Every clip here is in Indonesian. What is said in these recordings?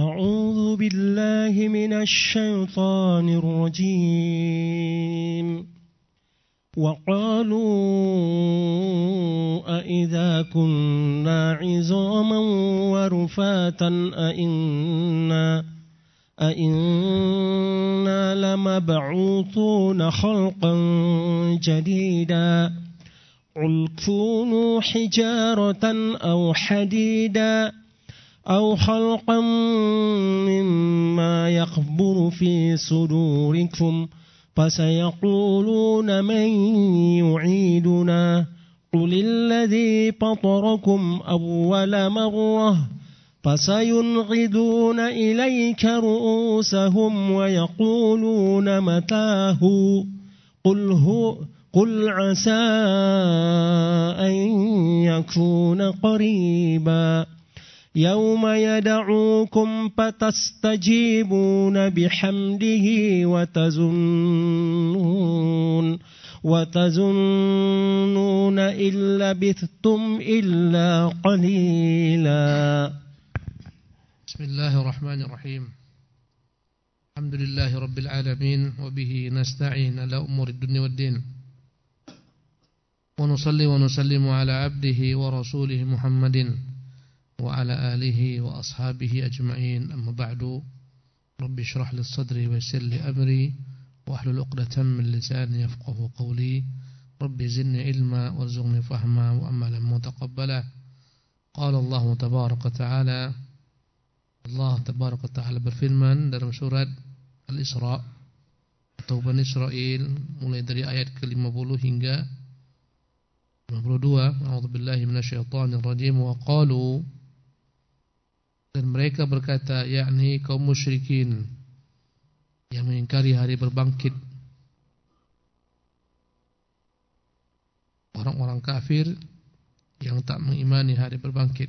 أعوذ بالله من الشيطان الرجيم وقالوا أإذا كنا عظاما ورفاتا أإنا لمبعوثون خلقا جديدا قل كونوا حجارة أو حديدا أو خلقا مما يكبر في صدوركم فسيقولون من يعيدنا قل الذي فطركم أول مرة فسينغضون إليك رؤوسهم ويقولون متاه قل عسى أن يكون قريبا يوم يدعوكم فتستجيبون بحمده وتظنون إن لبثتم إلا قليلا. بسم الله الرحمن الرحيم. الحمد لله رب العالمين وبه نستعين على أمور الدنيا والدين ونصلي ونسلم على عبده ورسوله محمد وعلى آله وأصحابه أجمعين. أما بعد، رب اشرح لي صدري ويسر لي أمري واحلل عقدة من لساني يفقهوا قولي. رب زدني علما وارزقني فهما وعملا متقبلا. قال الله تبارك وتعالى، Allah tabaraka ta'ala berfirman dalam surat Al-Isra atau Bani Israel mulai dari ayat ke-50 hingga 52. A'udzubillahi minasyaitonir rajim. Wa qalu, dan mereka berkata, yakni kaum musyrikin yang mengingkari hari berbangkit, orang-orang kafir yang tak mengimani hari berbangkit.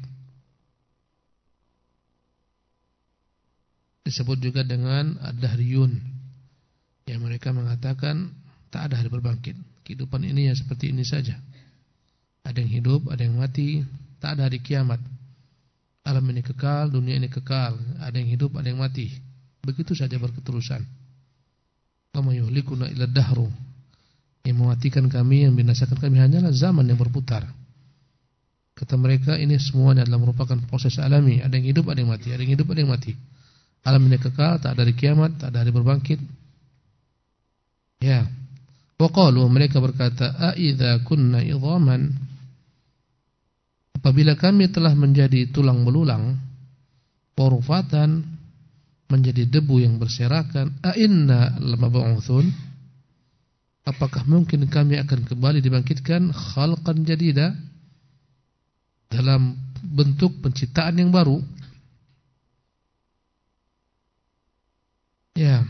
Disebut juga dengan ad-dahriyun, yang mereka mengatakan tak ada hari berbangkit. Kehidupan ini ya seperti ini saja. Ada yang hidup, ada yang mati, tak ada hari kiamat. Alam ini kekal, dunia ini kekal. Ada yang hidup, ada yang mati. Begitu saja berketerusan. Wa may yuhlikuna illa ad-dahru. Yang mematikan kami, yang binasakan kami hanyalah zaman yang berputar. Kata mereka, ini semuanya adalah merupakan proses alami. Ada yang hidup, ada yang mati. Ada yang hidup, ada yang mati. Alam ini kekal, tak ada hari kiamat, tak ada hari berbangkit. Ya. Wa qalu, mereka berkata, a idza kunna idhaman, apabila kami telah menjadi tulang belulang, warufatan, menjadi debu yang berserakan, a inna lamab'utsun, apakah mungkin kami akan kembali dibangkitkan khalqan jadida, dalam bentuk penciptaan yang baru. Ya,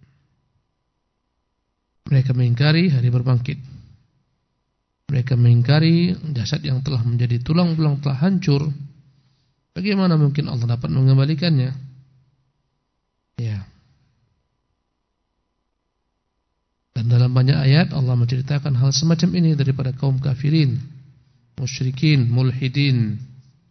mereka mengingkari hari berbangkit. Mereka mengingkari jasad yang telah menjadi tulang belulang, telah hancur. Bagaimana mungkin Allah dapat mengembalikannya? Ya. Dan dalam banyak ayat Allah menceritakan hal semacam ini daripada kaum kafirin, musyrikin, mulhidin.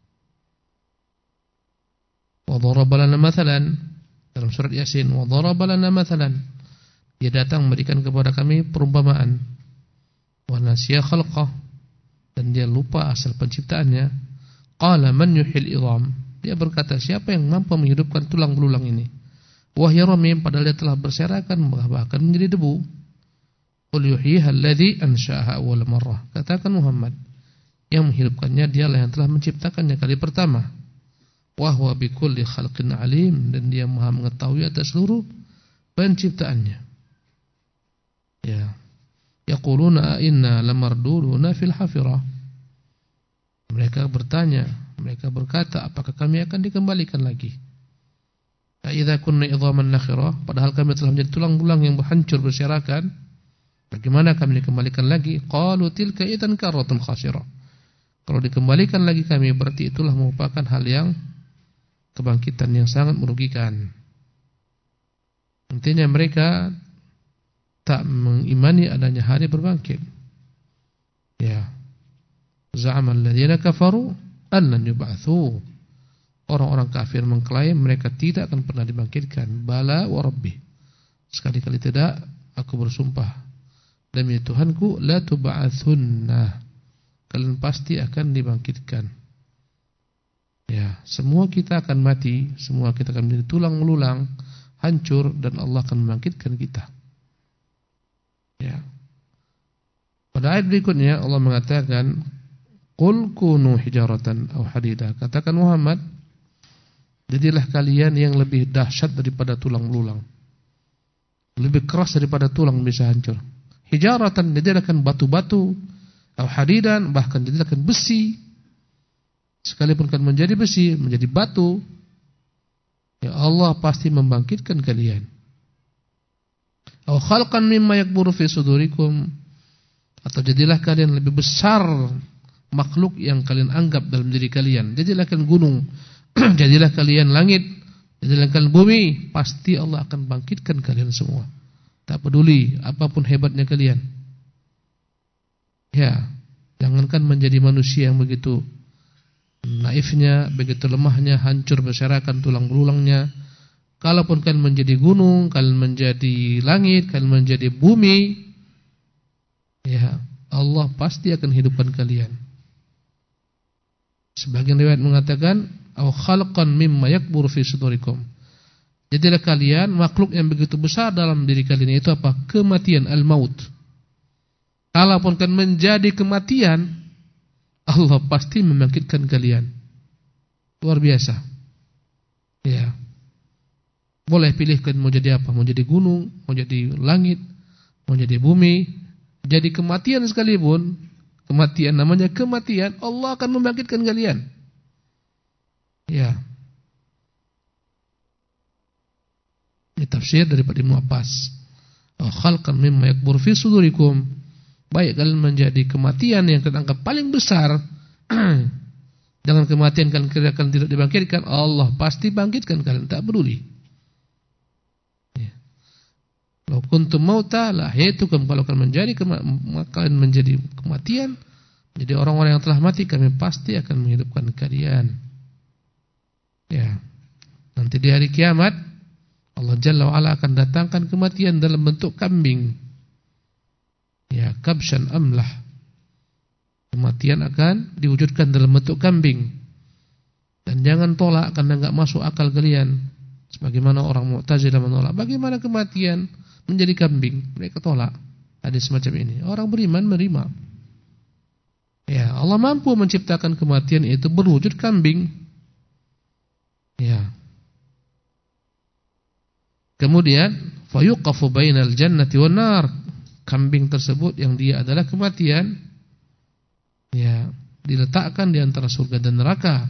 Wa daraba lana mathalan, dalam surat Yasin, wa daraba lana mathalan, dia datang memberikan kepada kami perumpamaan. Wa nasiya khalqah, dan dia lupa asal penciptaannya. Qala man yuhil idham, dia berkata, siapa yang mampu menghidupkan tulang belulang ini? Wa hiya ramim, padahal dia telah berserakan bahkan menjadi debu. Qul yuhyiha alladhi ansha'aha awwal marrah, katakan Muhammad, yang menghidupkannya dialah yang telah menciptakannya kali pertama. Wa huwa bikulli khalqin alim, dan dia Maha mengetahui atas seluruh penciptaannya. Ya. Yaquluna inna lamarduduna fil hafirah. Mereka bertanya, mereka berkata, apakah kami akan dikembalikan lagi? Idza kunna idhaman nakhirah, padahal kami telah menjadi tulang belulang yang hancur berserakan, bagaimana kami dikembalikan lagi? Qalu tilka idzan karratun khasirah. Kalau dikembalikan lagi kami, berarti itulah merupakan hal yang kebangkitan yang sangat merugikan. Intinya mereka tak mengimani adanya hari berbangkit. Ya. Za'ama alladziina kafaru an lan yub'atsu. Orang-orang kafir mengklaim mereka tidak akan pernah dibangkitkan. Bala wa rabbi, sekali-kali tidak, aku bersumpah demi Tuhanku, la tub'atsunna, kalian pasti akan dibangkitkan. Ya, semua kita akan mati, semua kita akan menjadi tulang belulang, hancur, dan Allah akan membangkitkan kita. Ya. Pada ayat berikutnya Allah mengatakan, qul kunu hijaratan aw hadida, katakan Muhammad, jadilah kalian yang lebih dahsyat daripada tulang belulang, lebih keras daripada tulang bisa hancur. Hijaratan, jadikan batu-batu, atau hadidan, bahkan jadikan besi. Sekalipun kan menjadi besi, menjadi batu, ya Allah pasti membangkitkan kalian. Aw khalqan mimma yakburu fi sudurikum, atau jadilah kalian lebih besar makhluk yang kalian anggap dalam diri kalian. Jadilah kalian gunung, jadilah kalian langit, jadilah kalian bumi, pasti Allah akan bangkitkan kalian semua. Tak peduli apapun hebatnya kalian. Ya, jangankan menjadi manusia yang begitu naifnya, begitu lemahnya, hancur berserakan tulang belulangnya. Kalaupun kalian menjadi gunung, kalian menjadi langit, kalian menjadi bumi, ya Allah pasti akan hidupkan kalian. Sebagian riwayat mengatakan, aw khalqan mimma yakburu fi sudurikum, jadilah kalian makhluk yang begitu besar dalam diri kalian, itu apa? Kematian, al-maut. Kalaupun kan menjadi kematian, Allah pasti membangkitkan kalian. Luar biasa. Ya. Boleh pilihkan mau jadi apa? Mau jadi gunung, mau jadi langit, mau jadi bumi. Jadi kematian sekalipun, kematian namanya kematian, Allah akan membangkitkan kalian. Ya. Ini tafsir daripada Ibnu Abbas. Khalqan mimma yakbur fi sudurikum. Baik kalian menjadi kematian yang kalian anggap paling besar. Jangan kematian kalian tidak dibangkitkan, Allah pasti bangkitkan kalian, tak peduli. Kalau kuntum mauta la ahyaytukum, kalau kalian menjadi kematian, jadi orang-orang yang telah mati, kami pasti akan menghidupkan kalian. Ya. Nanti di hari kiamat Allah Jalla wa Ala akan datangkan kematian dalam bentuk kambing. Ya, kabshan amlah. Kematian akan diwujudkan dalam bentuk kambing. Dan jangan tolak karena enggak masuk akal kalian. Sebagaimana orang Mu'tazilah menolak, bagaimana kematian menjadi kambing? Mereka tolak. Ada semacam ini. Orang beriman menerima. Ya, Allah mampu menciptakan kematian itu berwujud kambing. Ya. Kemudian fayuqafu bainal jannati wan nar. Kambing tersebut yang dia adalah kematian, ya, diletakkan di antara surga dan neraka.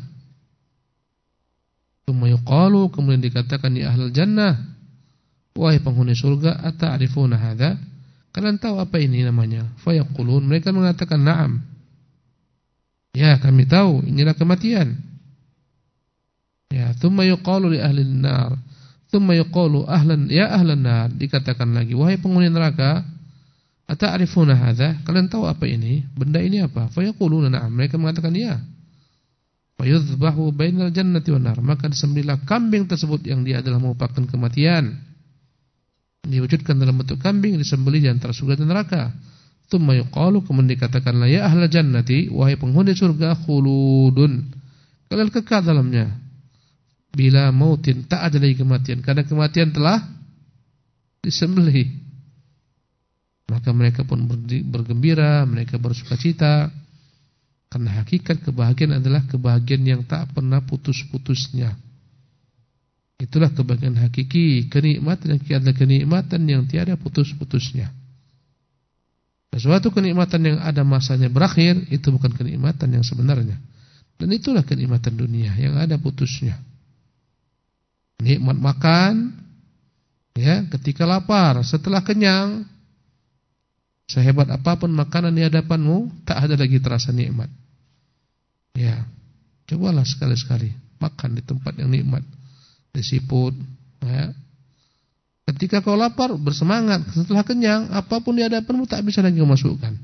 Yuqalu, kemudian dikatakan di ahlul jannah, wahai penghuni surga, ata'rifuna hadza? Kalian tahu apa ini namanya? Fayaqulun, mereka mengatakan na'am. Ya, kami tahu, inilah kematian. Ya, thumma yuqalu li ahlin nar. Thumma yuqalu ahlan ya ahlan nar, dikatakan lagi, wahai penghuni neraka, ata'rifuna hadza? Kalian tahu apa ini? Benda ini apa? Fayaquluna na'am, mereka mengatakan ya. Fayudhbahu bainal jannati wan nar, maka disembelihlah kambing tersebut yang dia adalah merupakan kematian. Diwujudkan dalam bentuk kambing, disembelih di antara surga dan neraka. Tsumma yuqalu, kemudian dikatakanlah ya ahlal jannati, wahai penghuni surga, khuludun, kalian kekal dalamnya. Bila mautin, tak ada lagi kematian, karena kematian telah disembelih. Maka mereka pun bergembira, mereka bersukacita, karena hakikat kebahagiaan adalah kebahagiaan yang tak pernah putus-putusnya. Itulah kebahagiaan hakiki, kenikmatan yang adalah kenikmatan yang tiada putus-putusnya. Sesuatu kenikmatan yang ada masanya berakhir, itu bukan kenikmatan yang sebenarnya. Dan itulah kenikmatan dunia yang ada putusnya. Nikmat makan, ya, ketika lapar, setelah kenyang, sehebat apapun makanan di hadapanmu, tak ada lagi terasa nikmat. Ya, cobalah sekali-sekali makan di tempat yang nikmat, di siput. Ya. Ketika kau lapar, bersemangat. Setelah kenyang, apapun di hadapanmu tak bisa lagi memasukkan.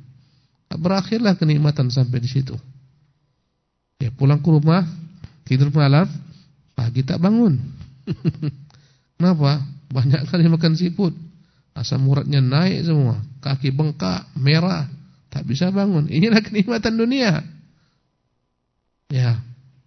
Berakhirlah kenikmatan sampai di situ. Ya, pulang ke rumah, tidur malam, Pagi tak bangun. Kenapa? Banyak kali makan seafood. Asam uratnya naik semua, kaki bengkak, merah, tak bisa bangun. Inilah kenikmatan dunia. Ya.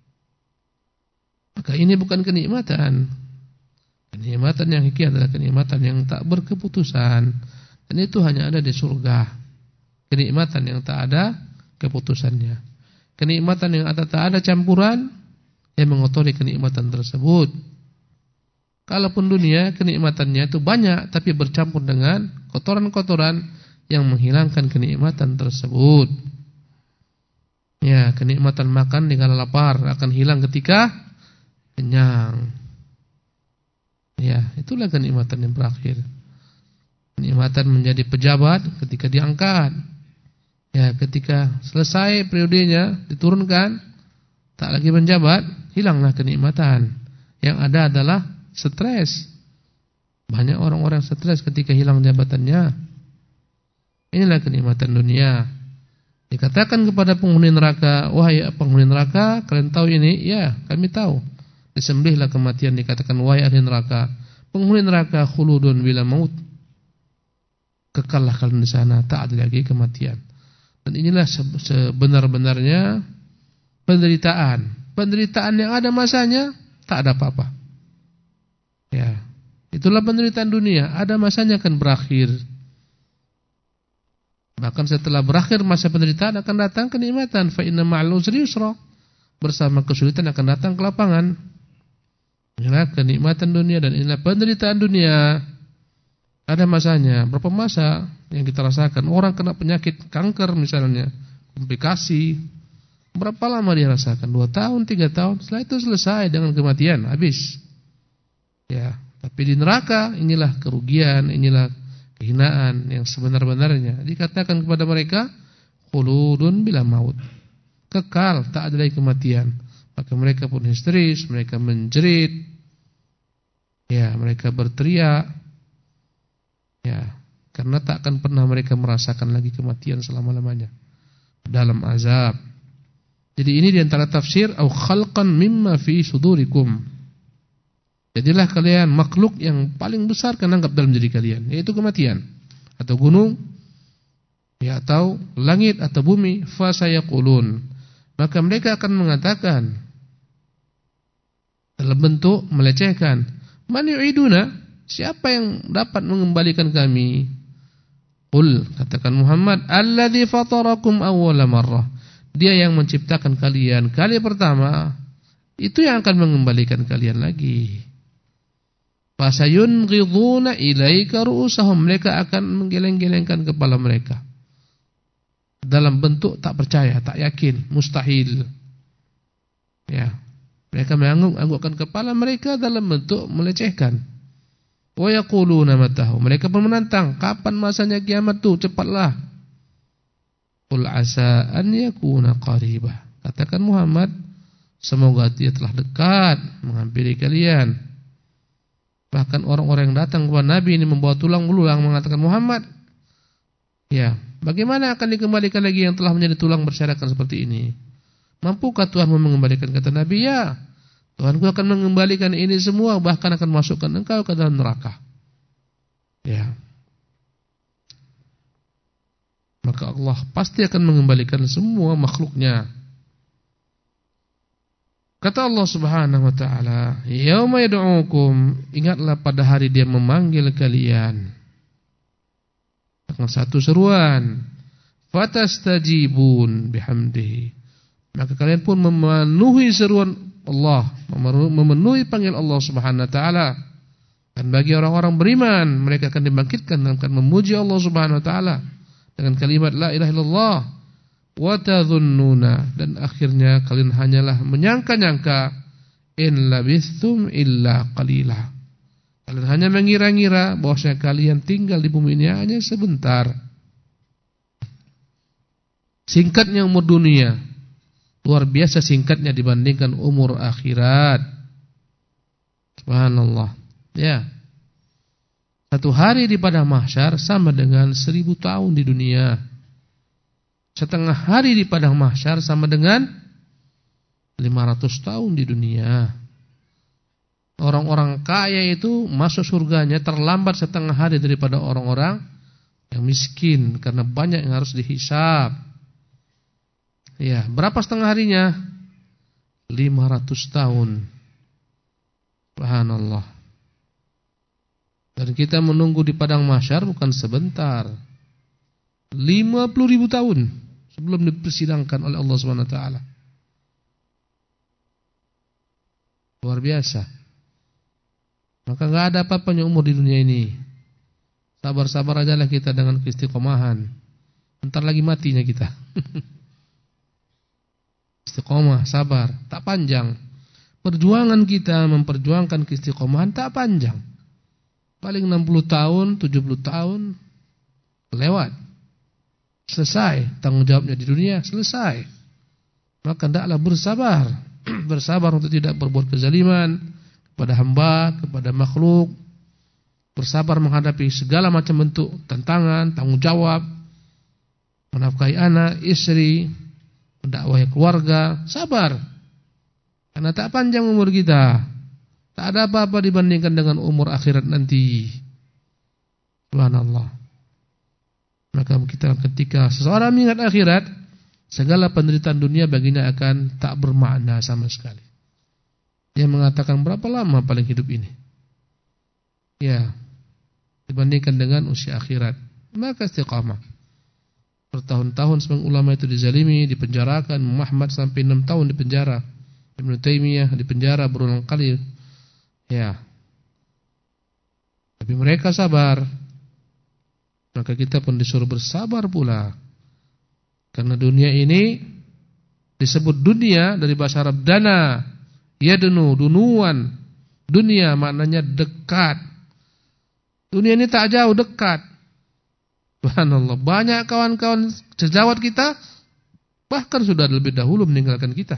Maka ini bukan kenikmatan. Kenikmatan yang hakiki adalah kenikmatan yang tak berkeputusan. Dan itu hanya ada di surga. Kenikmatan yang tak ada keputusannya. Kenikmatan yang tak ada campuran yang mengotori kenikmatan tersebut. Kalaupun dunia kenikmatannya itu banyak tapi bercampur dengan kotoran-kotoran yang menghilangkan kenikmatan tersebut. Ya, kenikmatan makan di kala lapar akan hilang ketika kenyang. Ya, itulah kenikmatan yang berakhir. Kenikmatan menjadi pejabat ketika diangkat. Ya, ketika selesai periodenya diturunkan, tak lagi menjabat, hilanglah kenikmatan. Yang ada adalah stres. Banyak orang-orang stres ketika hilang jabatannya. Inilah kenikmatan dunia. Dikatakan kepada penghuni neraka, wahai penghuni neraka, kalian tahu ini? Ya, kami tahu. Disembelihlah kematian, dikatakan wahai ahli neraka, penghuni neraka khuludun bila maut. Kekallah kalian di sana, tak ada lagi kematian. Dan inilah sebenar-benarnya penderitaan. Penderitaan yang ada masanya, tak ada apa-apa. Ya, itulah penderitaan dunia. Ada masanya akan berakhir. Bahkan setelah berakhir masa penderitaan akan datang kenikmatan. Fa inna ma'al usri yusra. Bersama kesulitan akan datang kelapangan. Inilah kenikmatan dunia dan inilah penderitaan dunia. Ada masanya. Berapa masa yang kita rasakan? Orang kena penyakit kanker misalnya, komplikasi. Berapa lama dia rasakan? 2 tahun, 3 tahun. Setelah itu selesai dengan kematian, habis. Ya, tapi di neraka inilah kerugian, inilah kehinaan yang sebenar-benarnya. Dikatakan kepada mereka, khuludun bila maut. Kekal, tak ada lagi kematian. Maka mereka pun histeris, mereka menjerit. Ya, mereka berteriak. Ya, karena tak akan pernah mereka merasakan lagi kematian selama-lamanya dalam azab. Jadi ini diantara tafsir au khalqan mimma fi sudurikum. Jadilah kalian makhluk yang paling besar kalian anggap dalam diri kalian, yaitu kematian atau gunung, ya atau langit atau bumi. Fa sayaqulun, maka mereka akan mengatakan dalam bentuk melecehkan, man yu'iduna, siapa yang dapat mengembalikan kami? Qul, katakan Muhammad, alladzi fatarakum awwala marrah, dia yang menciptakan kalian kali pertama, itu yang akan mengembalikan kalian lagi. Fasayunghiduna ilaika ru'usahum, mereka akan menggeleng-gelengkan kepala mereka dalam bentuk tak percaya, tak yakin, mustahil. Ya, mereka mengangguk-anggukkan kepala mereka dalam bentuk melecehkan. Wa yaquluna matahu, mereka pun menantang, kapan masanya kiamat itu, cepatlah. Qul asa an yakuna qariba, katakan Muhammad, semoga dia telah dekat menghampiri kalian. Bahkan orang-orang yang datang kepada Nabi ini membawa tulang belulang mengatakan, Muhammad, ya, bagaimana akan dikembalikan lagi yang telah menjadi tulang berserakan seperti ini? Mampukah Tuhan mengembalikan? Kata Nabi, ya, Tuhanku akan mengembalikan ini semua, bahkan akan masukkan engkau ke dalam neraka. Ya. Maka Allah pasti akan mengembalikan semua makhluknya. Kata Allah Subhanahu wa taala, "Yauma yad'ukum", ingatlah pada hari dia memanggil kalian dengan satu seruan, "Fatastajibun bihamdihi", maka kalian pun memenuhi seruan Allah, memenuhi panggil Allah Subhanahu wa taala. Dan bagi orang-orang beriman, mereka akan dibangkitkan dan akan memuji Allah Subhanahu wa taala dengan kalimat la ilaha illallah. Wa tadhunnuna, dan akhirnya kalian hanyalah menyangka-nyangka, in labithum illa qalila, kalian hanya mengira-ngira bahwasanya kalian tinggal di bumi ini hanya sebentar. Singkatnya umur dunia, luar biasa singkatnya dibandingkan umur akhirat. Subhanallah. Ya, satu hari di padang mahsyar sama dengan 1000 tahun di dunia. Setengah hari di padang mahsyar sama dengan 500 tahun di dunia. Orang-orang kaya itu masuk surganya terlambat setengah hari daripada orang-orang yang miskin, karena banyak yang harus dihisab. Ya, berapa setengah harinya? 500 tahun. Subhanallah. Dan kita menunggu di padang mahsyar bukan sebentar. 50.000 tahun sebelum dipersidangkan oleh Allah Subhanahu wa taala. Luar biasa. Maka enggak ada apa-apanya umur di dunia ini. Sabar-sabar aja lah kita dengan keistiqomahan. Entar lagi matinya kita. Istiqomah, sabar, tak panjang. Perjuangan kita memperjuangkan keistiqomahan tak panjang. Paling 60 tahun, 70 tahun lewat. Selesai tanggung jawabnya di dunia, selesai. Maka hendaklah bersabar. Bersabar untuk tidak berbuat kezaliman kepada hamba, kepada makhluk. Bersabar menghadapi segala macam bentuk tantangan, tanggung jawab, menafkahi anak, istri, mendakwahi keluarga. Sabar. Karena tak panjang umur kita. Tak ada apa-apa dibandingkan dengan umur akhirat nanti. Subhanallah. Maka kita ketika seseorang mengingat akhirat, segala penderitaan dunia baginya akan tak bermakna sama sekali. Dia mengatakan berapa lama paling hidup ini? Ya, dibandingkan dengan usia akhirat. Maka istiqamah. Bertahun-tahun sebagian ulama itu dizalimi, dipenjarakan. Muhammad sampai 6 tahun di penjara. Ibnu Taimiyah di penjara berulang kali. Ya. Tapi mereka sabar. Maka kita pun disuruh bersabar pula. Karena dunia ini disebut dunia dari bahasa Arab dana, yadnu, dunuan. Dunia maknanya dekat. Dunia ini tak jauh, dekat. Subhanallah, banyak kawan-kawan sejawat kita bahkan sudah lebih dahulu meninggalkan kita.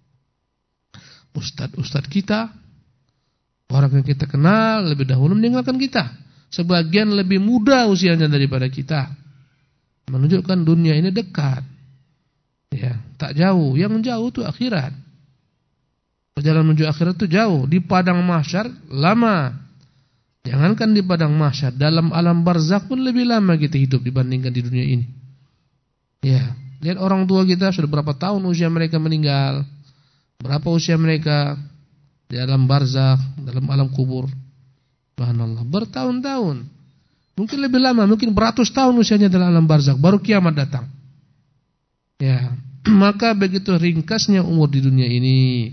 Ustadz kita, orang yang kita kenal lebih dahulu meninggalkan kita. Sebagian lebih muda usianya daripada kita. Menunjukkan dunia ini dekat. Ya, tak jauh. Yang jauh itu akhirat. Perjalanan menuju akhirat itu jauh. Di padang mahsyar lama. Jangankan di padang mahsyar, dalam alam barzakh pun lebih lama kita hidup dibandingkan di dunia ini. Ya, lihat orang tua kita sudah berapa tahun usia mereka meninggal. Berapa usia mereka di alam barzakh, dalam alam kubur. Subhanallah, bertahun-tahun. Mungkin lebih lama, mungkin beratus tahun usianya dalam alam barzakh, baru kiamat datang. Ya, maka begitu ringkasnya umur di dunia ini.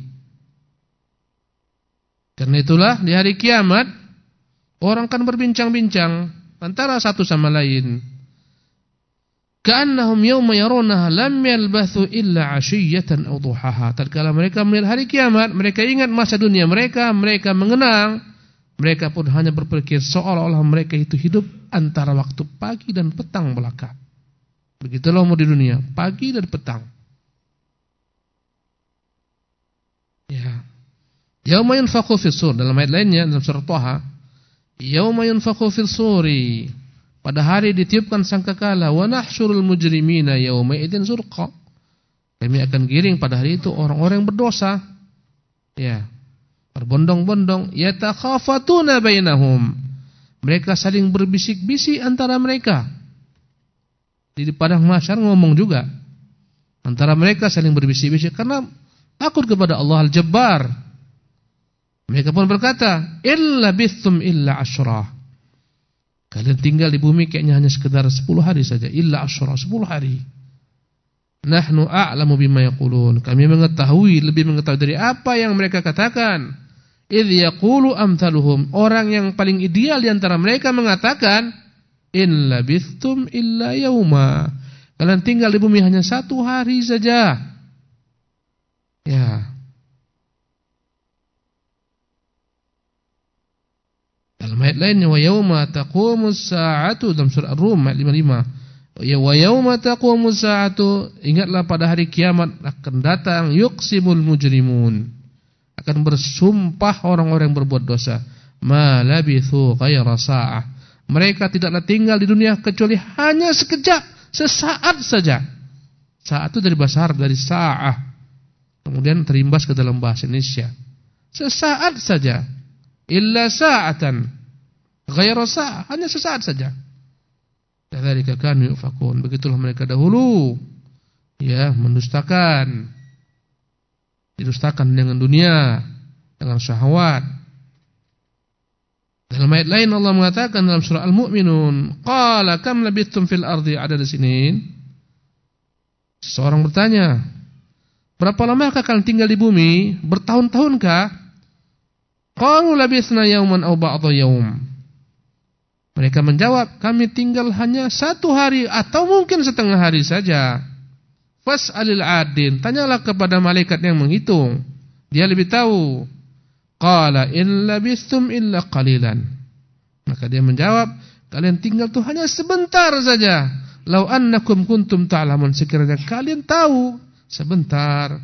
Karena itulah di hari kiamat orang kan berbincang-bincang antara satu sama lain. Ka'annahum yawma yarunaha lam yalbathu illa 'ashiyatan aw duhaha. Tatkala mereka melihat hari kiamat, mereka ingat masa dunia mereka mengenang, mereka pun hanya berpikir seolah-olah mereka itu hidup antara waktu pagi dan petang belaka. Begitulah umur di dunia, pagi dan petang. Ya. Yauma yunfakhu fis sur, dalam ayat lainnya dalam surah Thaha, yauma yunfakhu fis suri, pada hari ditiupkan sangkakala, wa nahsyurul mujrimina yauma idzin zurqa. Kami akan giring pada hari itu orang-orang yang berdosa. Ya. Berbondong-bondong, yatakhafatuna bainahum. Mereka saling berbisik-bisik antara mereka. Di padang mahsyar ngomong juga. Antara mereka saling berbisik-bisik karena takut kepada Allah Al-Jabbar. Mereka pun berkata, illa bithum illa asyrah. Kalian tinggal di bumi kayaknya hanya sekedar 10 hari saja. Illa asyrah, 10 hari. Nahnu a'lamu bima yaqulun. Kami lebih mengetahui dari apa yang mereka katakan. Idh yaqulu amthaluhum. Orang yang paling ideal di antara mereka mengatakan, in labithtum illa yauma. Kalian tinggal di bumi hanya 1 hari saja. Ya. Dalam ayat lainnya, wa yauma taqumus sa'atu, dalam surah Ar-Rum ayat 55. Wa yauma taqumus sa'atu, ingatlah pada hari kiamat akan datang, yuqsimul mujrimun, akan bersumpah orang-orang yang berbuat dosa, ma labithu ghaira sa'ah. Mereka tidaklah tinggal di dunia kecuali hanya sekejap, sesaat saja. Saat itu dari bahasa Arab, dari sa'ah, kemudian terimbas ke dalam bahasa Indonesia. Sesaat saja. illa sa'atan ghaira sa', hanya sesaat saja. Kadzalika kanu yufakun, begitulah mereka dahulu ya mendustakan, didustakan dengan dunia, dengan syahwat. Dalam ayat lain Allah mengatakan dalam surah Al-Mu'minun, qala kam labithtum fil ardi adada sinin. Seseorang bertanya, berapa lamakah kalian tinggal di bumi? Bertahun-tahunkah? Qalu labithna yawman aw ba'dha yawm. Mereka menjawab, kami tinggal hanya 1 hari atau mungkin setengah hari saja. Fas'alil 'adin, tanyalah kepada malaikat yang menghitung, dia lebih tahu. Qala in labithtum illa qalilan. Maka dia menjawab, kalian tinggal tuh hanya sebentar saja. Lau annakum kuntum ta'lamun, sekiranya kalian tahu, sebentar.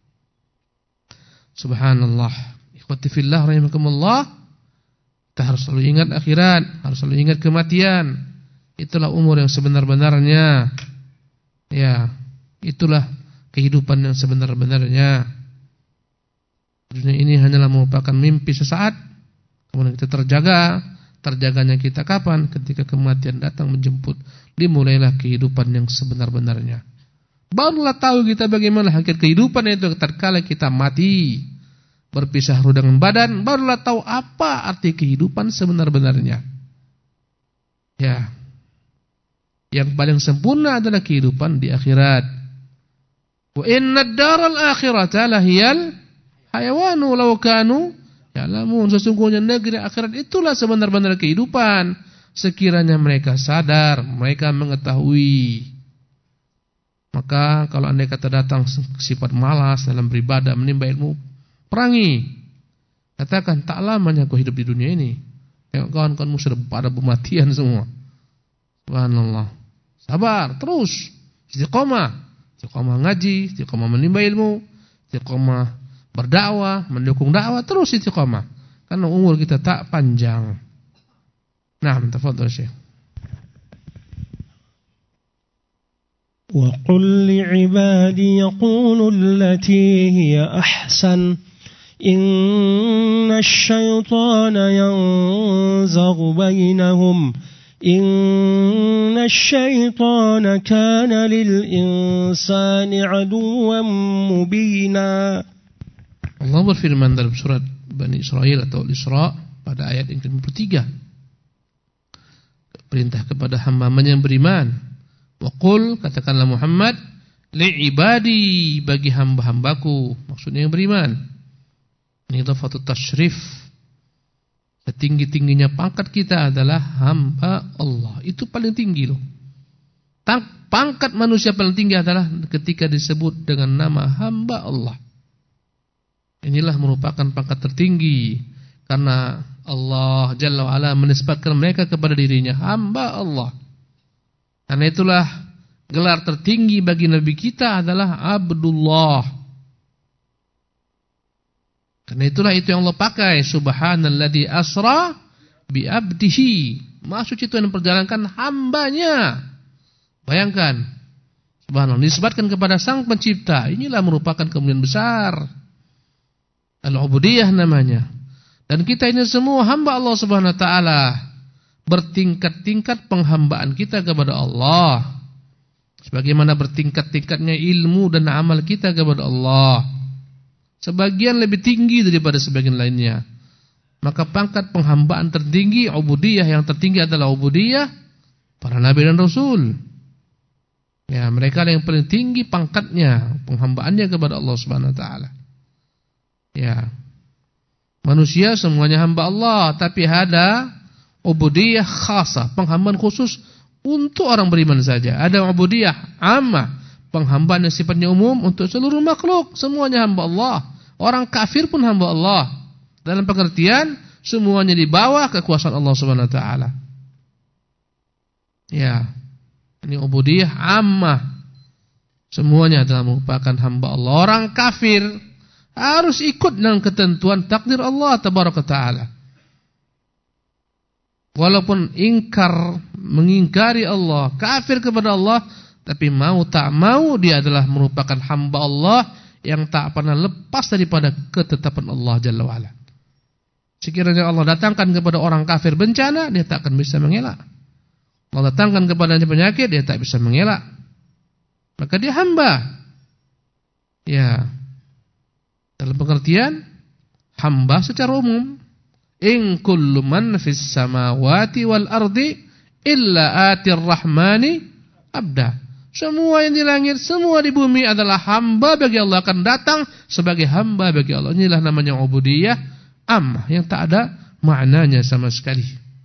Subhanallah. Ikhwati fillah rahimakumullah. Kita harus selalu ingat akhirat, harus selalu ingat kematian. Itulah umur yang sebenar-benarnya. Ya, itulah kehidupan yang sebenar-benarnya. Dunia ini hanyalah merupakan mimpi sesaat. Kemudian kita terjaganya kita kapan? Ketika kematian datang menjemput, dimulailah kehidupan yang sebenar-benarnya. Barulah tahu kita bagaimana hakikat kehidupan itu tatkala kita mati, berpisah ruh dengan badan, barulah tahu apa arti kehidupan sebenar-benarnya. Ya, yang paling sempurna adalah kehidupan di akhirat. Wa innad daral akhirata lahiyal hayawanu law kanu ya'lamun, sesungguhnya negeri akhirat itulah sebenar-benar kehidupan sekiranya mereka sadar, mereka mengetahui. Maka kalau andai kata datang sifat malas dalam beribadah, menimba ilmu, perangi. Katakan, tak lamanya kau hidup di dunia ini. Tengok kawan-kawanmu sudah pada pematian semua. Subhanallah. Sabar, terus istiqomah ngaji, istiqomah menimba ilmu, istiqomah berdakwah, mendukung dakwah, terus istiqamah. Karena umur kita tak panjang. Nah, tafadhal Syekh. Wa qul li'ibadi yaqulu allati hiya ahsan inna asy-syaitana yanzaghu bainahum inna asy-syaitana kana lil insani 'aduwwan mubina. Allah berfirman dalam surat Bani Israel atau Al-Isra pada ayat yang ke-53. Perintah kepada hamba-hambanya yang beriman. Wa qul, katakanlah Muhammad, li'ibadi, bagi hamba-hambaku, maksudnya yang beriman. Ini idhafatut tasyrif. Setinggi-tingginya pangkat kita adalah hamba Allah. Itu paling tinggi loh. Pangkat manusia paling tinggi adalah ketika disebut dengan nama hamba Allah. Inilah merupakan pangkat tertinggi karena Allah Jalla wa'ala menisbatkan mereka kepada dirinya, hamba Allah. Karena itulah gelar tertinggi bagi Nabi kita adalah Abdullah. Karena itulah itu yang Allah pakai, subhanalladzi asra bi abdihi. Maha suci itu yang memperjalankan hambanya. Bayangkan, subhanallah, disebutkan kepada Sang Pencipta. Inilah merupakan kemuliaan besar. Al-ubudiyah namanya. Dan kita ini semua hamba Allah Subhanahu wa taala. Bertingkat-tingkat penghambaan kita kepada Allah. Sebagaimana bertingkat-tingkatnya ilmu dan amal kita kepada Allah. Sebagian lebih tinggi daripada sebagian lainnya. Maka pangkat penghambaan tertinggi, ubudiyah yang tertinggi adalah ubudiyah para nabi dan rasul. Ya, mereka yang paling tinggi pangkatnya, penghambaannya kepada Allah Subhanahu wa taala. Ya, manusia semuanya hamba Allah, tapi ada ubudiyah khasah, penghambaan khusus untuk orang beriman saja. Ada ubudiyah ammah, penghambaan yang sifatnya umum untuk seluruh makhluk, semuanya hamba Allah. Orang kafir pun hamba Allah. Dalam pengertian semuanya di bawah kekuasaan Allah Subhanahu wa taala. Ya, ini ubudiyah ammah. Semuanya adalah merupakan hamba Allah. Orang kafir harus ikut dengan ketentuan takdir Allah Tabaraka Ta'ala. Walaupun mengingkari Allah, kafir kepada Allah, tapi mau tak mau dia adalah merupakan hamba Allah yang tak pernah lepas daripada ketetapan Allah Jalla wa'ala. Sekiranya Allah datangkan kepada orang kafir bencana, dia tak akan bisa mengelak. Allah datangkan kepadanya penyakit, dia tak bisa mengelak. Maka dia hamba. Ya. Dalam pengertian hamba secara umum. In kullu man fis samawati wal ardi illa atir rahmani abda. Semua yang di langit, semua di bumi adalah hamba bagi Allah, akan datang sebagai hamba bagi Allah. Inilah namanya ubudiyah ammah yang tak ada maknanya sama sekali.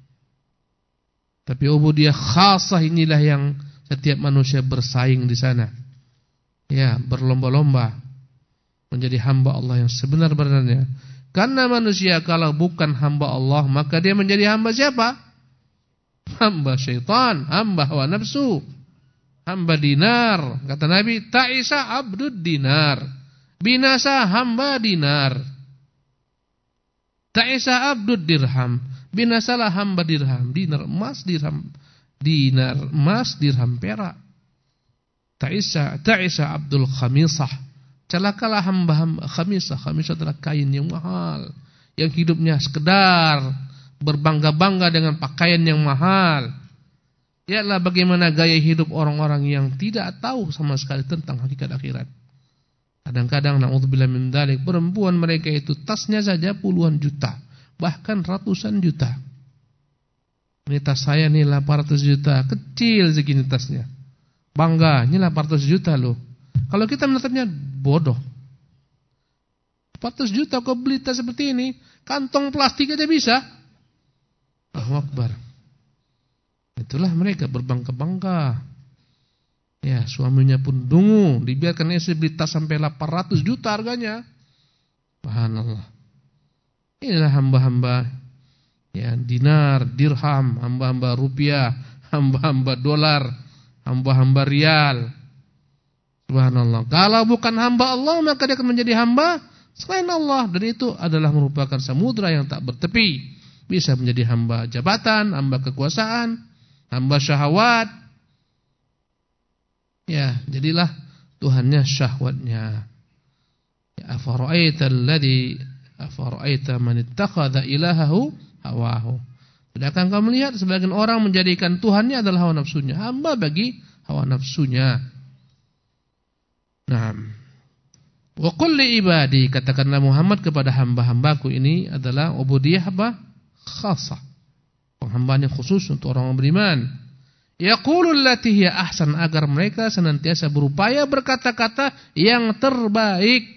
Tapi ubudiyah khasah inilah yang setiap manusia bersaing di sana. Ya, berlomba-lomba menjadi hamba Allah yang sebenar-benarnya. Karena manusia kalau bukan hamba Allah, maka dia menjadi hamba siapa? Hamba syaitan, hamba hawa nafsu, hamba dinar. Kata Nabi, ta'isa abdud dinar. Binasa hamba dinar. Ta'isa abdud dirham. Binasalah hamba dirham. Dinar emas, dirham dinar emas, dirham perak. Ta'isa abdul khamisah. Celakalah hamba khamisah. Khamisah adalah kain yang mahal, yang hidupnya sekedar berbangga-bangga dengan pakaian yang mahal. Lihatlah bagaimana gaya hidup orang-orang yang tidak tahu sama sekali tentang hakikat akhirat. Kadang-kadang na'udzubillah min dzalik, perempuan mereka itu tasnya saja puluhan juta, bahkan ratusan juta. Ini tas saya nih 800 juta, kecil segini tasnya. Bangga, ini 800 juta loh. Kalau kita menatapnya bodoh. 400 juta kau beli tas seperti ini, kantong plastik aja bisa. Allahu Akbar. Itulah mereka berbangga-bangga. Ya, suaminya pun dungu, dibiarkan istri beli tas sampai 800 juta harganya. Subhanallah. Inilah hamba-hamba ya, dinar, dirham, hamba-hamba rupiah, hamba-hamba dolar, hamba-hamba rial. Subhanallah. Kalau bukan hamba Allah, maka dia akan menjadi hamba selain Allah, dan itu adalah merupakan samudra yang tak bertepi. Bisa menjadi hamba jabatan, hamba kekuasaan, hamba syahwat. Ya, jadilah Tuhannya syahwatnya. Ya, afara'aita man ittakhadha ilahahu hawahu. Sedangkan kau melihat sebagian orang menjadikan Tuhannya adalah hawa nafsunya, hamba bagi hawa nafsunya. Naam. Wa qul li ibadi, katakanlah Muhammad kepada hamba-hambaku, ini adalah ubudiyah apa? Khasah. Penghambaan yang khusus untuk orang beriman. Yaqulul lati hiya ahsan, agar mereka senantiasa berupaya berkata-kata yang terbaik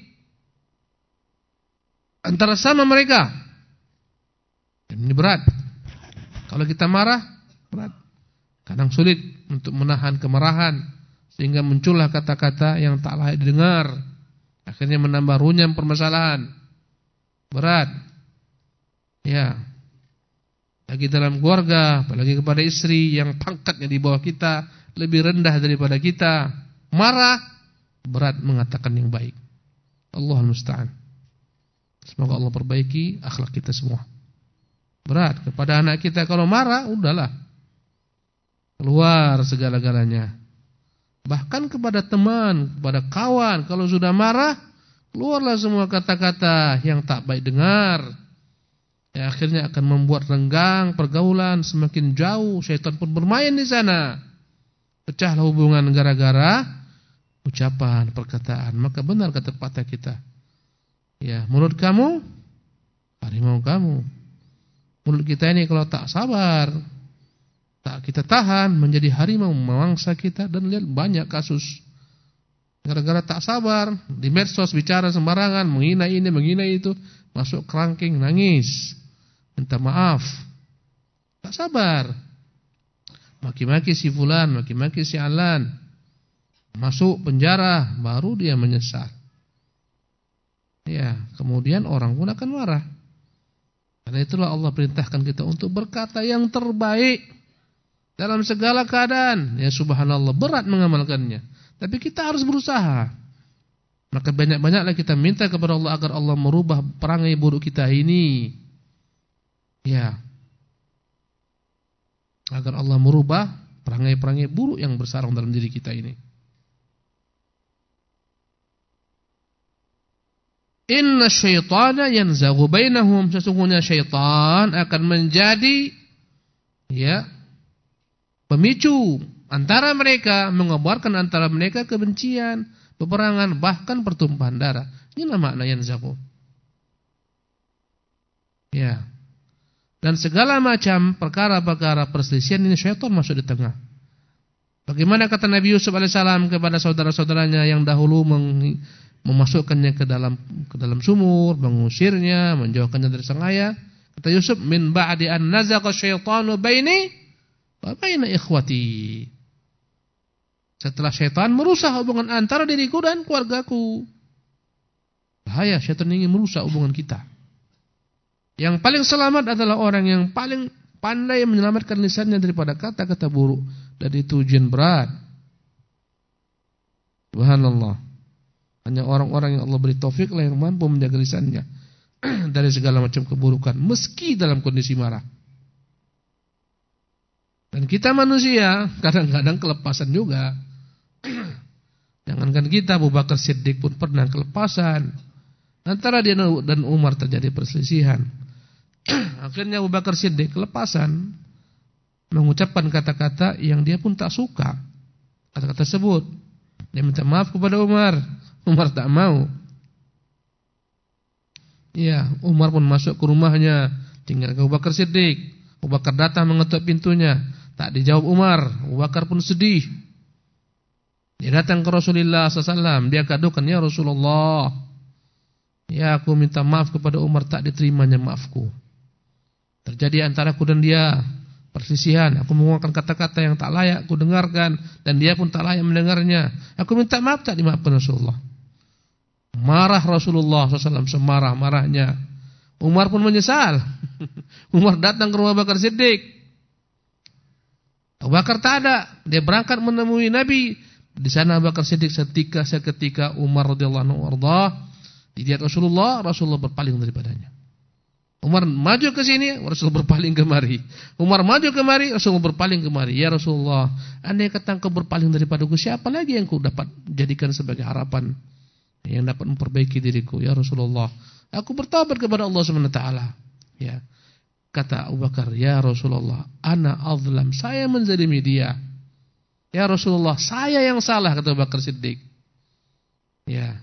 antara sama mereka. Ini berat. Kalau kita marah, berat. Kadang sulit untuk menahan kemarahan, sehingga muncullah kata-kata yang tak layak didengar. Akhirnya menambah runyam permasalahan. Berat. Ya. Lagi dalam keluarga, apalagi kepada istri yang pangkatnya di bawah kita, lebih rendah daripada kita. Marah, berat mengatakan yang baik. Allahul musta'an. Semoga Allah perbaiki akhlak kita semua. Berat kepada anak kita kalau marah, udahlah. Keluar segala-galanya. Bahkan kepada teman, kepada kawan, kalau sudah marah, keluarlah semua kata-kata yang tak baik dengar. Ya, akhirnya akan membuat renggang pergaulan semakin jauh, syaitan pun bermain di sana. Pecahlah hubungan gara-gara ucapan, perkataan. Maka benar kata pepatah kita. Ya, mulut kamu harimau kamu. Mulut kita ini kalau tak sabar, tak kita tahan, menjadi harimau memangsa kita. Dan lihat banyak kasus gara-gara tak sabar, di medsos bicara sembarangan, menghina ini, menghina itu, masuk kerangking, nangis, minta maaf. Tak sabar, maki-maki si fulan, maki-maki si alan, masuk penjara, baru dia menyesal. Ya, kemudian orang pun akan marah. Karena itulah Allah perintahkan kita untuk berkata yang terbaik dalam segala keadaan. Ya subhanallah, berat mengamalkannya, tapi kita harus berusaha. Maka banyak-banyaklah kita minta kepada Allah agar Allah merubah perangai buruk kita ini. Ya. Agar Allah merubah perangai-perangai buruk yang bersarang dalam diri kita ini. Inna syaitana yanzaghu bainahum, sesungguhnya syaitan akan menjadi pemicu antara mereka, mengobarkan antara mereka kebencian, peperangan, bahkan pertumpahan darah. Inilah makna yanzaghu. Ya. Dan segala macam perkara-perkara perselisihan ini syaitan masuk di tengah. Bagaimana kata Nabi Yusuf alaihissalam kepada saudara-saudaranya yang dahulu memasukkannya ke dalam sumur, mengusirnya, menjauhkannya dari sang ayah. Kata Yusuf, min ba'di an nazaqa syaitanu baini wa baina ikhwati. Setelah syaitan merusak hubungan antara diriku dan keluargaku. Bahaya, syaitan ingin merusak hubungan kita. Yang paling selamat adalah orang yang paling pandai menyelamatkan lisannya daripada kata-kata buruk. Dan itu ujian berat. Subhanallah. Hanya orang-orang yang Allah beri taufik lah yang mampu menjaga lisannya dari segala macam keburukan, meski dalam kondisi marah. Dan kita manusia kadang-kadang kelepasan juga. Jangankan kita, Abu Bakar Siddiq pun pernah kelepasan. Antara dia dan Umar terjadi perselisihan. Akhirnya Abu Bakar Siddiq kelepasan mengucapkan kata-kata yang dia pun tak suka. Kata-kata tersebut. Dia minta maaf kepada Umar. Umar tak mau. Ya, Umar pun masuk ke rumahnya, tinggal ke Abu Bakar Siddiq. Abu Bakar datang mengetuk pintunya, tak dijawab Umar. Abu Bakar pun sedih. Dia datang ke Rasulullah SAW. Dia kadukan, ya Rasulullah, ya aku minta maaf kepada Umar, tak diterimanya maafku. Terjadi antara aku dan dia perselisihan. Aku mengeluarkan kata-kata yang tak layak aku dengarkan, dan dia pun tak layak mendengarnya. Aku minta maaf, tak dimaafkan Rasulullah. Marah Rasulullah SAW semarah-marahnya. Umar pun menyesal. Umar datang ke rumah Abu Bakar Siddiq. Abu Bakar tak ada. Dia berangkat menemui Nabi. Di sana Abu Bakar Siddiq seketika Umar radhiyallahu anhu dilihat Rasulullah berpaling daripadanya. Umar maju ke sini, Rasulullah berpaling kemari. Umar maju kemari, Rasulullah berpaling kemari. Ya Rasulullah, andai kata engkau berpaling daripadaku, siapa lagi yang ku dapat jadikan sebagai harapan yang dapat memperbaiki diriku? Ya Rasulullah, aku bertaubat kepada Allah SWT. Ya. Kata Abu Bakar, ya Rasulullah, ana azlam, saya menzalimi dia. Ya Rasulullah, saya yang salah, kata Abu Bakar Siddiq. Ya.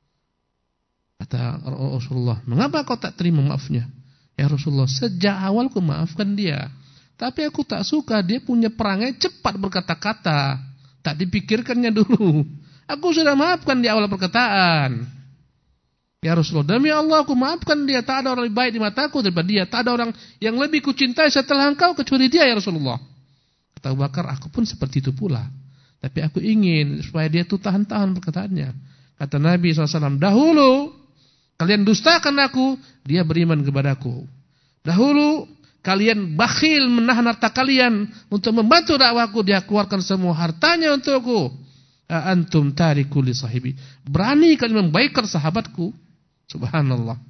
Kata Rasulullah, mengapa kau tak terima maafnya? Ya Rasulullah, sejak awal ku maafkan dia, tapi aku tak suka dia punya perangai cepat berkata-kata, tak dipikirkannya dulu. Aku sudah maafkan di awal perkataan. Ya Rasulullah, demi Allah aku maafkan dia, tak ada orang lebih baik di mataku daripada dia, tak ada orang yang lebih kucintai setelah engkau kecuali dia, ya Rasulullah. Kata Abu Bakar, aku pun seperti itu pula, tapi aku ingin supaya dia tuh tahan-tahan perkataannya. Kata Nabi SAW, dahulu kalian dustakan aku, dia beriman kepadaku. Dahulu kalian bakhil menahan harta kalian untuk membantu dakwahku, dia keluarkan semua hartanya untukku. Antum tariku li sahibi, berani kalian membaikkan sahabatku. Subhanallah.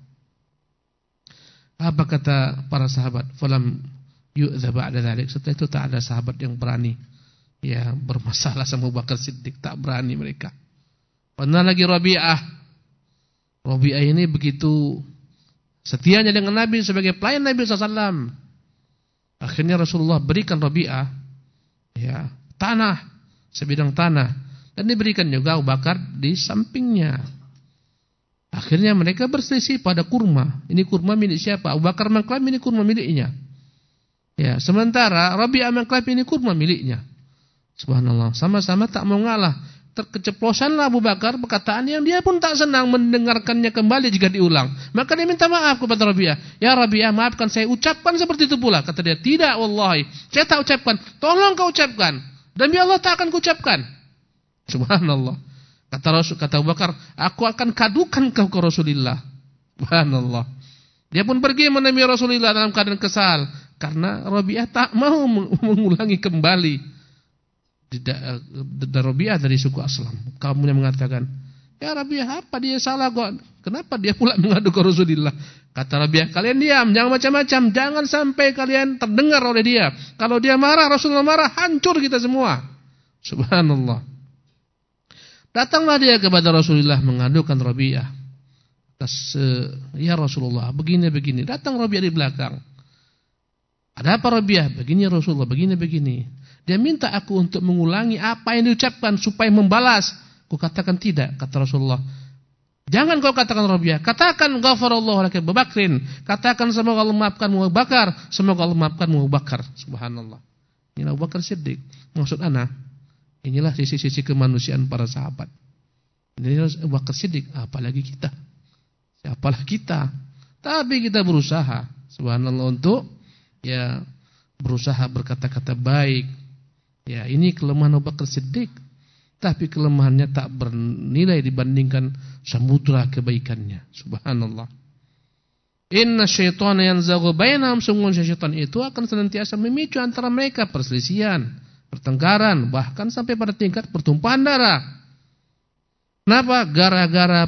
Apa kata para sahabat? Falam yu'dza ba'da dzalik. Setelah itu tak ada sahabat yang berani ya bermasalah sama Abu Bakar Siddiq, tak berani mereka. Pernah lagi Rabi'ah ini begitu setianya dengan Nabi sebagai pelayan Nabi SAW. Akhirnya Rasulullah berikan Rabi'ah ya tanah, sebidang tanah, dan diberikan juga Abu Bakar di sampingnya. Akhirnya mereka berselisih pada kurma. Ini kurma milik siapa? Abu Bakar mengklaim ini kurma miliknya. Ya, sementara Rabi'ah mengklaim ini kurma miliknya. Subhanallah, sama-sama tak mau ngalah. Terkeceplosanlah Abu Bakar perkataan yang dia pun tak senang mendengarkannya kembali jika diulang. Maka dia minta maaf kepada Rabi'ah. Ya Rabi'ah, maafkan saya ucapkan seperti itu pula. Kata dia, tidak wallahi, saya tak ucapkan. Tolong kau ucapkan. Demi Allah tak akan kuucapkan. Subhanallah. Kata Abu Bakar, aku akan kadukan kau ke Rasulullah. Subhanallah. Dia pun pergi menemui Rasulullah dalam keadaan kesal karena Rabi'ah tak mau mengulangi kembali. Rabi'ah dari suku Aslam. Kamu yang mengatakan, ya Rabi'ah, apa dia salah kok? Kenapa dia pula mengadu ke Rasulullah? Kata Rabi'ah, kalian diam, jangan macam-macam, jangan sampai kalian terdengar oleh dia. Kalau dia marah, Rasulullah marah, hancur kita semua. Subhanallah. Datanglah dia kepada Rasulullah mengadukan Rabi'ah. Ya Rasulullah, begini. Datang Rabi'ah di belakang. Ada apa Rabi'ah? Begini ya Rasulullah, begini. Dia minta aku untuk mengulangi apa yang diucapkan supaya membalas. Aku katakan tidak, kata Rasulullah. Jangan kau katakan Rabi'ah, katakan ghafarallahu laka Abu Bakrin. Katakan semoga Allah maafkan Abu Bakar, semoga Allah maafkan Abu Bakar. Subhanallah. Inilah Abu Bakar Siddiq. Maksud ana, inilah sisi-sisi kemanusiaan para sahabat. Inilah Abu Bakar Siddiq, apalagi kita. Siapalah kita. Tapi kita berusaha, subhanallah, untuk berusaha berkata-kata baik. Ya, ini kelemahan Abu Bakar Siddiq. Tapi kelemahannya tak bernilai dibandingkan samudra kebaikannya. Subhanallah. Inna syaitana yanzaghu bainahum, sungguh syaitan itu akan senantiasa memicu antara mereka perselisihan, pertengkaran, bahkan sampai pada tingkat pertumpahan darah. Kenapa? Gara-gara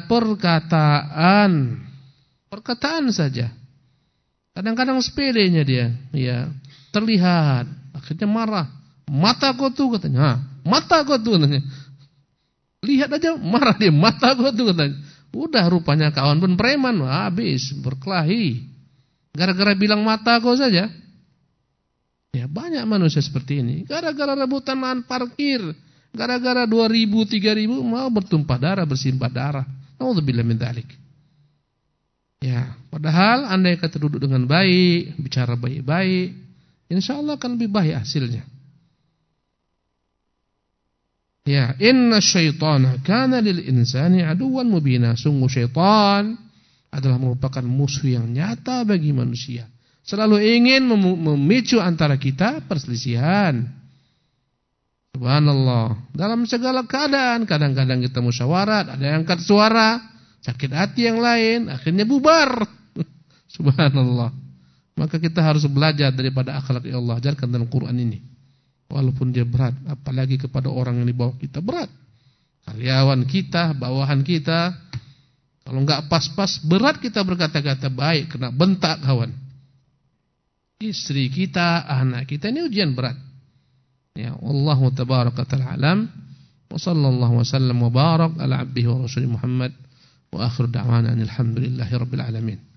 perkataan saja. Kadang-kadang sepelenya dia, terlihat, akhirnya marah. Mata kau tuh katanya, mata kau tuh katanya. Lihat aja marah dia, mata kau tuh katanya. Udah rupanya kawan pun preman, habis berkelahi. Gara-gara bilang mata kau saja. Ya banyak manusia seperti ini. Gara-gara rebutan lahan parkir, gara-gara 2.000, 3.000 mau bertumpah darah, bersimpah darah. Nauzubillah min dzalik. Ya, padahal andai kata duduk dengan baik, bicara baik-baik, insyaallah akan lebih baik hasilnya. Ya, inna syaitana kana lil insani aduwwan mubina. Sungguh syaitan adalah merupakan musuh yang nyata bagi manusia. Selalu ingin memicu antara kita perselisihan. Subhanallah. Dalam segala keadaan, kadang-kadang kita musyawarat, ada yang angkat suara, sakit hati yang lain, akhirnya bubar. Subhanallah. Maka kita harus belajar daripada akhlak Allah ajarkan dalam Quran ini. Walaupun dia berat, apalagi kepada orang yang di bawah kita berat. Karyawan kita, bawahan kita, kalau enggak pas-pas berat kita berkata-kata baik, kena bentak kawan. Istri kita, anak kita, ini ujian berat. Ya, Allahu tabaraka ta'ala alam. Wa sallallahu wa sallam wa barak ala abdihi wa rasulih Muhammad. Wa akhir da'wana alhamdulillahi rabbil alamin.